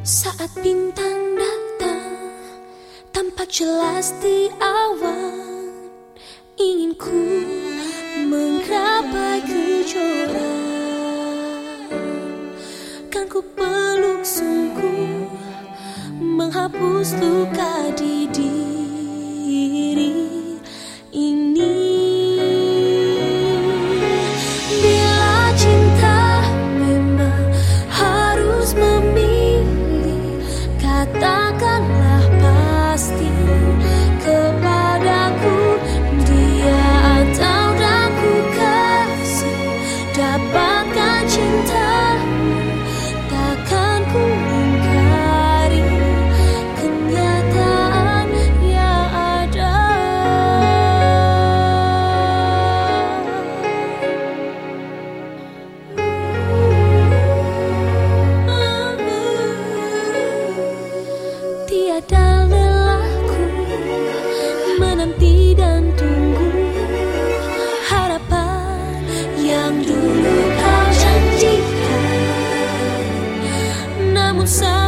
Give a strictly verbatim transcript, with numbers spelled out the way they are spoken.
Saat bintang datang tampak jelas di awan, ingin ku menggapai kejora. Kan ku peluk sungguh, menghapus luka di diri ini. Bila cinta memang harus memilih, katakanlah pasti kepadaku, dia atau aku kasih. Dapatkan cintamu, takkan ku ingkari kenyataan yang ada. Tiada lelahku menanti dan tunggu harapan yang dulu kau janjikan, namun